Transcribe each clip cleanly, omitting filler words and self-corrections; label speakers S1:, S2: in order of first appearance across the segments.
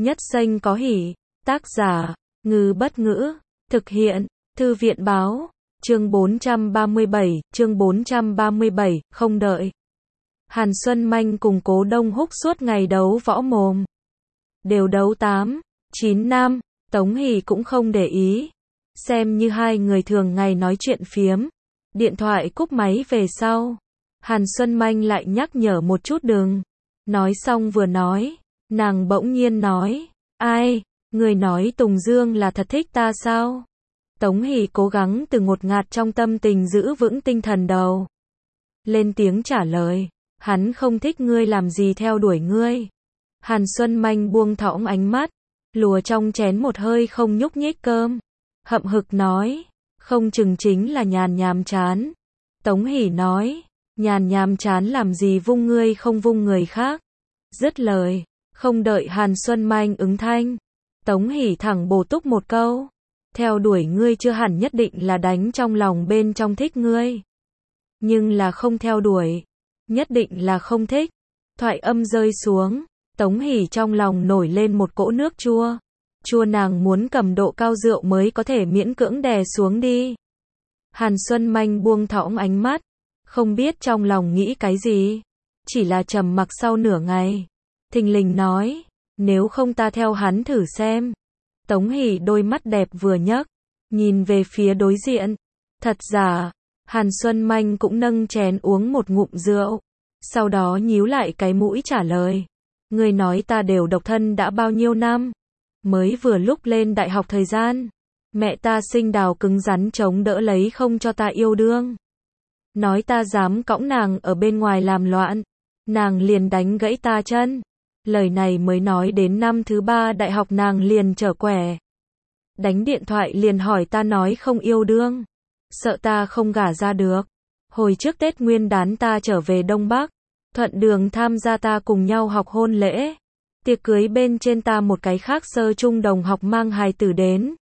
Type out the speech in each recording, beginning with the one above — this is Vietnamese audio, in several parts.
S1: Nhất xanh có hỉ. Tác giả, Ngư Bất Ngữ. Thực hiện, Thư viện Báo. Chương 437, không đợi. Hàn Xuân Manh cùng Cố Đông Húc suốt ngày đấu võ mồm. Đều đấu 8, 9 năm, Tống Hỷ cũng không để ý. Xem như hai người thường ngày nói chuyện phiếm. Điện thoại cúp máy về sau. Hàn Xuân Manh lại nhắc nhở một chút đừng. Nói xong vừa nói, nàng bỗng nhiên nói, ai, người nói Tùng Dương là thật thích ta sao? Tống Hỷ cố gắng từ ngột ngạt trong tâm tình giữ vững tinh thần đầu. Lên tiếng trả lời, hắn không thích ngươi làm gì theo đuổi ngươi. Hàn Xuân Manh buông thõng ánh mắt, lùa trong chén một hơi không nhúc nhích cơm. Hậm hực nói, không chừng chính là nhàn nhàm chán. Tống Hỷ nói, nhàn nhàm chán làm gì vung ngươi không vung người khác. Dứt lời, không đợi Hàn Xuân Manh ứng thanh. Tống Hỷ thẳng bổ túc một câu. Theo đuổi ngươi chưa hẳn nhất định là đánh trong lòng bên trong thích ngươi. Nhưng là không theo đuổi, nhất định là không thích. Thoại âm rơi xuống, Tống Hỷ trong lòng nổi lên một cỗ nước chua. Chua nàng muốn cầm độ cao rượu mới có thể miễn cưỡng đè xuống đi. Hàn Xuân Manh buông thõng ánh mắt, không biết trong lòng nghĩ cái gì. Chỉ là trầm mặc sau nửa ngày. Thình lình nói, nếu không ta theo hắn thử xem. Tống Hỷ đôi mắt đẹp vừa nhấc, nhìn về phía đối diện. Thật giả, Hàn Xuân Manh cũng nâng chén uống một ngụm rượu. Sau đó nhíu lại cái mũi trả lời. Người nói ta đều độc thân đã bao nhiêu năm. Mới vừa lúc lên đại học thời gian. Mẹ ta sinh đào cứng rắn chống đỡ lấy không cho ta yêu đương. Nói ta dám cõng nàng ở bên ngoài làm loạn. Nàng liền đánh gãy ta chân. Lời này mới nói đến năm thứ 3 đại học nàng liền trở quẻ. Đánh điện thoại liền hỏi ta nói không yêu đương. Sợ ta không gả ra được. Hồi trước Tết Nguyên đán ta trở về Đông Bắc. Thuận đường tham gia ta cùng nhau học hôn lễ. Tiệc cưới bên trên ta một cái khác sơ trung đồng học mang hài tử đến.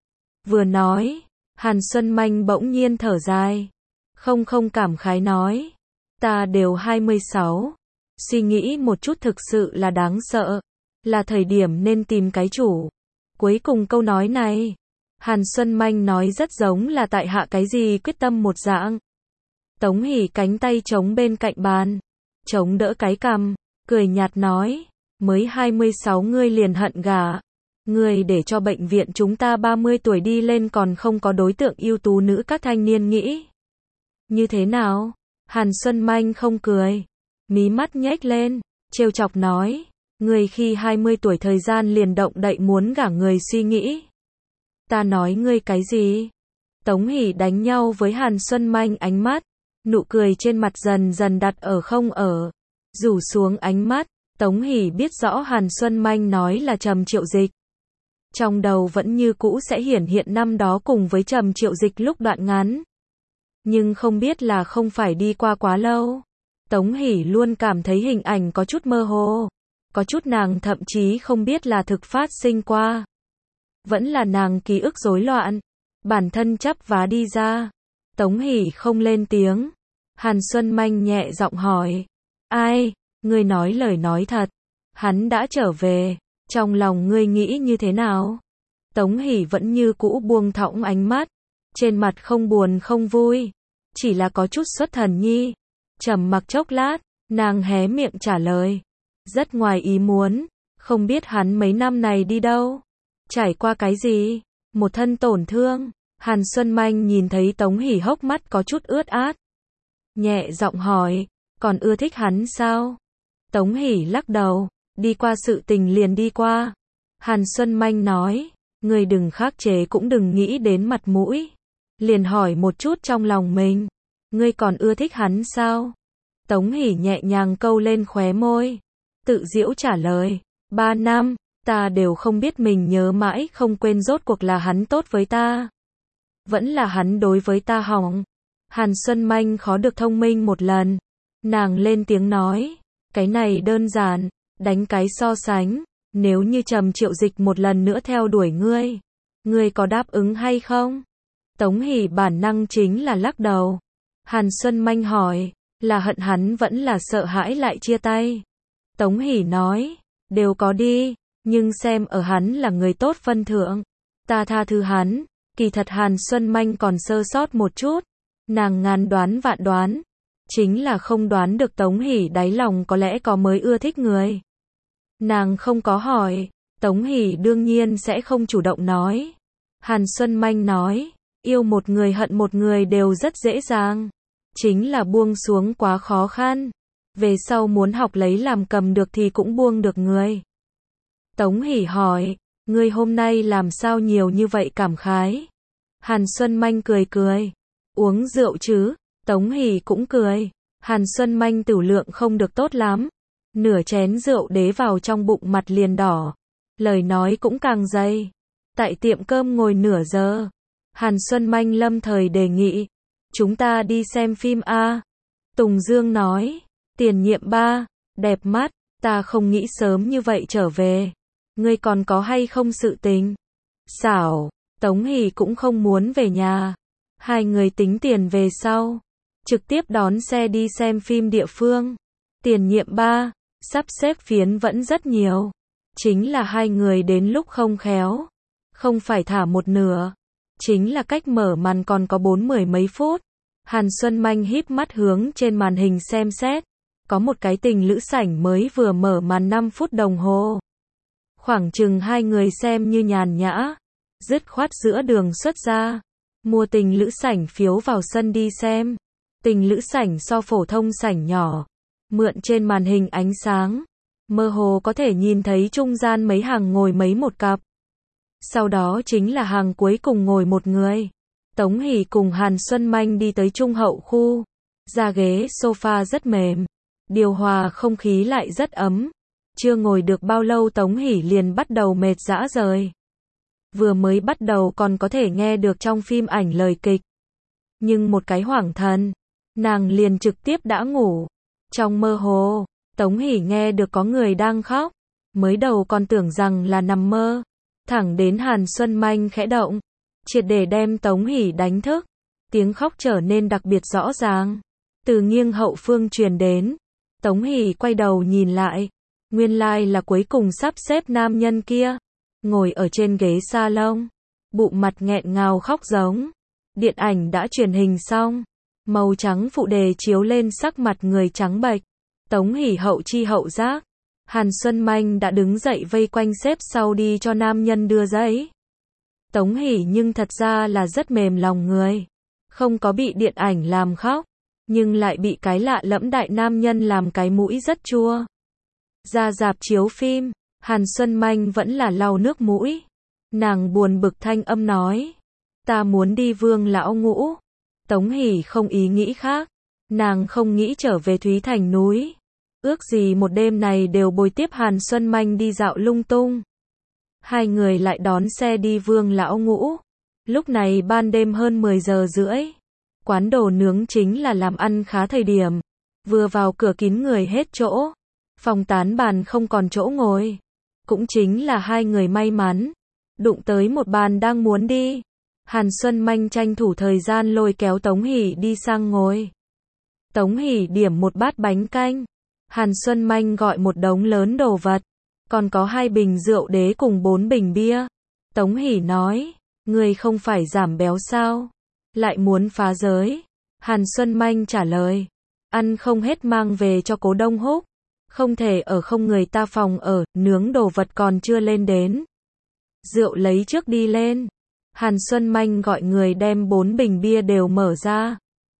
S1: Vừa nói, Hàn Xuân Manh bỗng nhiên thở dài. Không cảm khái nói. Ta đều 26. Suy nghĩ một chút thực sự là đáng sợ. Là thời điểm nên tìm cái chủ. Cuối cùng câu nói này, Hàn Xuân Manh nói rất giống là tại hạ cái gì quyết tâm một dạng. Tống Hỷ cánh tay chống bên cạnh bàn, chống đỡ cái cằm, cười nhạt nói, mới 26 ngươi liền hận gả. Ngươi để cho bệnh viện chúng ta 30 tuổi đi lên còn không có đối tượng ưu tú nữ các thanh niên nghĩ. Như thế nào? Hàn Xuân Manh không cười. Mí mắt nhếch lên, trêu chọc nói, người khi 20 tuổi thời gian liền động đậy muốn gả người suy nghĩ. Ta nói ngươi cái gì? Tống Hỷ đánh nhau với Hàn Xuân Manh ánh mắt, nụ cười trên mặt dần dần đặt ở không ở. Rủ xuống ánh mắt, Tống Hỷ biết rõ Hàn Xuân Manh nói là Trầm Triệu Dịch. Trong đầu vẫn như cũ sẽ hiển hiện năm đó cùng với Trầm Triệu Dịch lúc đoạn ngắn. Nhưng không biết là không phải đi qua quá lâu. Tống Hỷ luôn cảm thấy hình ảnh có chút mơ hồ. Có chút nàng thậm chí không biết là thực phát sinh qua. Vẫn là nàng ký ức rối loạn. Bản thân chắp vá đi ra. Tống Hỷ không lên tiếng. Hàn Xuân Manh nhẹ giọng hỏi. Ai, ngươi nói lời nói thật. Hắn đã trở về. Trong lòng ngươi nghĩ như thế nào? Tống Hỷ vẫn như cũ buông thõng ánh mắt. Trên mặt không buồn không vui. Chỉ là có chút xuất thần nhi. Trầm mặc chốc lát, nàng hé miệng trả lời. Rất ngoài ý muốn, không biết hắn mấy năm này đi đâu. Trải qua cái gì? Một thân tổn thương. Hàn Xuân Manh nhìn thấy Tống Hỷ hốc mắt có chút ướt át. Nhẹ giọng hỏi, còn ưa thích hắn sao? Tống Hỷ lắc đầu, đi qua sự tình liền đi qua. Hàn Xuân Manh nói, ngươi đừng khắc chế cũng đừng nghĩ đến mặt mũi. Liền hỏi một chút trong lòng mình. Ngươi còn ưa thích hắn sao? Tống Hỷ nhẹ nhàng câu lên khóe môi. Tự giễu trả lời. 3 năm, ta đều không biết mình nhớ mãi không quên rốt cuộc là hắn tốt với ta. Vẫn là hắn đối với ta hỏng. Hàn Xuân Manh khó được thông minh một lần. Nàng lên tiếng nói. Cái này đơn giản, đánh cái so sánh. Nếu như Trầm Triệu Dịch một lần nữa theo đuổi ngươi. Ngươi có đáp ứng hay không? Tống Hỷ bản năng chính là lắc đầu. Hàn Xuân Manh hỏi, là hận hắn vẫn là sợ hãi lại chia tay? Tống Hỷ nói, đều có đi, Nhưng xem ở hắn là người tốt phân thượng, ta tha thứ hắn. Kỳ thật Hàn Xuân Manh còn sơ sót một chút, nàng ngàn đoán vạn đoán, chính là không đoán được Tống Hỷ đáy lòng có lẽ có mới ưa thích người. Nàng không có hỏi, Tống Hỷ đương nhiên sẽ không chủ động nói. Hàn Xuân Manh nói, yêu một người hận một người đều rất dễ dàng, chính là buông xuống quá khó khăn. Về sau muốn học lấy làm cầm được thì cũng buông được người. Tống Hỷ hỏi, ngươi hôm nay làm sao nhiều như vậy cảm khái? Hàn Xuân Manh cười cười, uống rượu chứ? Tống Hỷ cũng cười. Hàn Xuân Manh tửu lượng không được tốt lắm, nửa chén rượu đế vào trong bụng mặt liền đỏ, lời nói cũng càng dày. Tại tiệm cơm ngồi nửa giờ, Hàn Xuân Manh lâm thời đề nghị, chúng ta đi xem phim a. Tùng Dương nói, Tiền Nhiệm 3, đẹp mắt, ta không nghĩ sớm như vậy trở về. Ngươi còn có hay không sự tình? Xảo, Tống Hỷ cũng không muốn về nhà. Hai người tính tiền về sau, trực tiếp đón xe đi xem phim địa phương. Tiền Nhiệm 3, sắp xếp phiến vẫn rất nhiều. Chính là hai người đến lúc không khéo. Không phải thả một nửa. Chính là cách mở màn còn có 40 mấy phút. Hàn Xuân Manh híp mắt hướng trên màn hình xem xét. Có một cái tình lữ sảnh mới vừa mở màn 5 phút đồng hồ. Khoảng chừng hai người xem như nhàn nhã, dứt khoát giữa đường xuất ra, mua tình lữ sảnh phiếu vào sân đi xem. Tình lữ sảnh so phổ thông sảnh nhỏ, mượn trên màn hình ánh sáng, mơ hồ có thể nhìn thấy trung gian mấy hàng ngồi mấy một cặp. Sau đó chính là hàng cuối cùng ngồi một người. Tống Hỷ cùng Hàn Xuân Manh đi tới trung hậu khu, ra ghế sofa rất mềm, điều hòa không khí lại rất ấm. Chưa ngồi được bao lâu Tống Hỷ liền bắt đầu mệt rã rời. Vừa mới bắt đầu còn có thể nghe được trong phim ảnh lời kịch. Nhưng một cái hoảng thần, nàng liền trực tiếp đã ngủ. Trong mơ hồ, Tống Hỷ nghe được có người đang khóc. Mới đầu còn tưởng rằng là nằm mơ. Thẳng đến Hàn Xuân Manh khẽ động, triệt để đem Tống Hỷ đánh thức. Tiếng khóc trở nên đặc biệt rõ ràng. Từ nghiêng hậu phương truyền đến. Tống Hỷ quay đầu nhìn lại. Nguyên lai là cuối cùng sắp xếp nam nhân kia, ngồi ở trên ghế salon, bụng mặt nghẹn ngào khóc giống. Điện ảnh đã truyền hình xong, màu trắng phụ đề chiếu lên sắc mặt người trắng bệch. Tống Hỷ hậu chi hậu giác, Hàn Xuân Manh đã đứng dậy vây quanh xếp sau đi cho nam nhân đưa giấy. Tống Hỷ nhưng thật ra là rất mềm lòng người, không có bị điện ảnh làm khóc, nhưng lại bị cái lạ lẫm đại nam nhân làm cái mũi rất chua. Ra rạp chiếu phim, Hàn Xuân Manh vẫn là lau nước mũi. Nàng buồn bực thanh âm nói, ta muốn đi Vương lão ngũ. Tống Hỷ không ý nghĩ khác, nàng không nghĩ trở về Thúy Thành núi. Ước gì một đêm này đều bồi tiếp Hàn Xuân Manh đi dạo lung tung. Hai người lại đón xe đi Vương lão ngũ. Lúc này ban đêm hơn 10 giờ rưỡi. Quán đồ nướng chính là làm ăn khá thời điểm. Vừa vào cửa kín người hết chỗ. Phòng tán bàn không còn chỗ ngồi. Cũng chính là hai người may mắn. Đụng tới một bàn đang muốn đi. Hàn Xuân Manh tranh thủ thời gian lôi kéo Tống Hỷ đi sang ngồi. Tống Hỷ điểm một bát bánh canh. Hàn Xuân Manh gọi một đống lớn đồ vật. Còn có 2 bình rượu đế cùng 4 bình bia. Tống Hỷ nói, người không phải giảm béo sao? Lại muốn phá giới. Hàn Xuân Manh trả lời, ăn không hết mang về cho Cố Đông Húc. Không thể ở không người ta phòng ở, nướng đồ vật còn chưa lên đến. Rượu lấy trước đi lên. Hàn Xuân Manh gọi người đem 4 bình bia đều mở ra.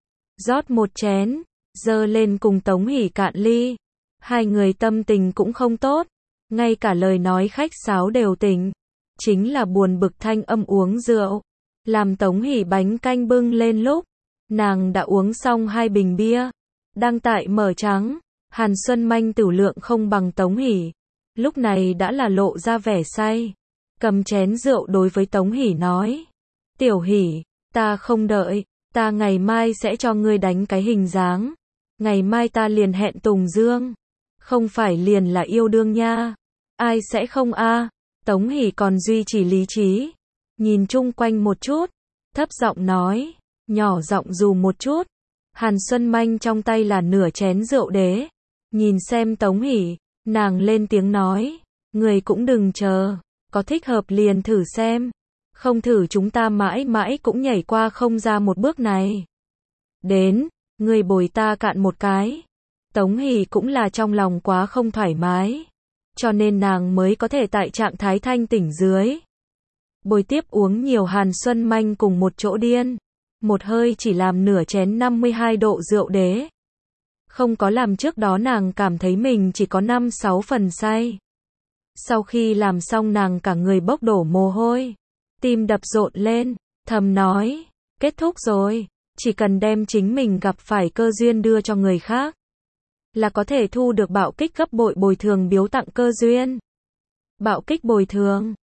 S1: Rót một chén, dơ lên cùng Tống Hỷ cạn ly. Hai người tâm tình cũng không tốt. Ngay cả lời nói khách sáo đều tỉnh. Chính là buồn bực thanh âm uống rượu. Làm Tống Hỷ bánh canh bưng lên lúc. Nàng đã uống xong 2 bình bia. Đang tại mở trắng. Hàn Xuân Manh tửu lượng không bằng Tống Hỷ. Lúc này đã là lộ ra vẻ say. Cầm chén rượu đối với Tống Hỷ nói. Tiểu Hỷ, ta không đợi. Ta ngày mai sẽ cho ngươi đánh cái hình dáng. Ngày mai ta liền hẹn Tùng Dương. Không phải liền là yêu đương nha. Ai sẽ không a? Tống Hỷ còn duy trì lý trí. Nhìn chung quanh một chút. Thấp giọng nói. Nhỏ giọng dù một chút. Hàn Xuân Manh trong tay là nửa chén rượu đế. Nhìn xem Tống Hỷ. Nàng lên tiếng nói. Người cũng đừng chờ, có thích hợp liền thử xem. Không thử chúng ta mãi mãi cũng nhảy qua không ra một bước này. Đến, người bồi ta cạn một cái. Tống Hỷ cũng là trong lòng quá không thoải mái, cho nên nàng mới có thể tại trạng thái thanh tỉnh dưới. Bồi tiếp uống nhiều Hàn Xuân Manh cùng một chỗ điên. Một hơi chỉ làm nửa chén 52 độ rượu đế. Không có làm trước đó nàng cảm thấy mình chỉ có 5-6 phần say. Sau khi làm xong nàng cả người bốc đổ mồ hôi, tim đập rộn lên, thầm nói, kết thúc rồi, chỉ cần đem chính mình gặp phải cơ duyên đưa cho người khác, là có thể thu được bạo kích gấp bội bồi thường biếu tặng cơ duyên. Bạo kích bồi thường.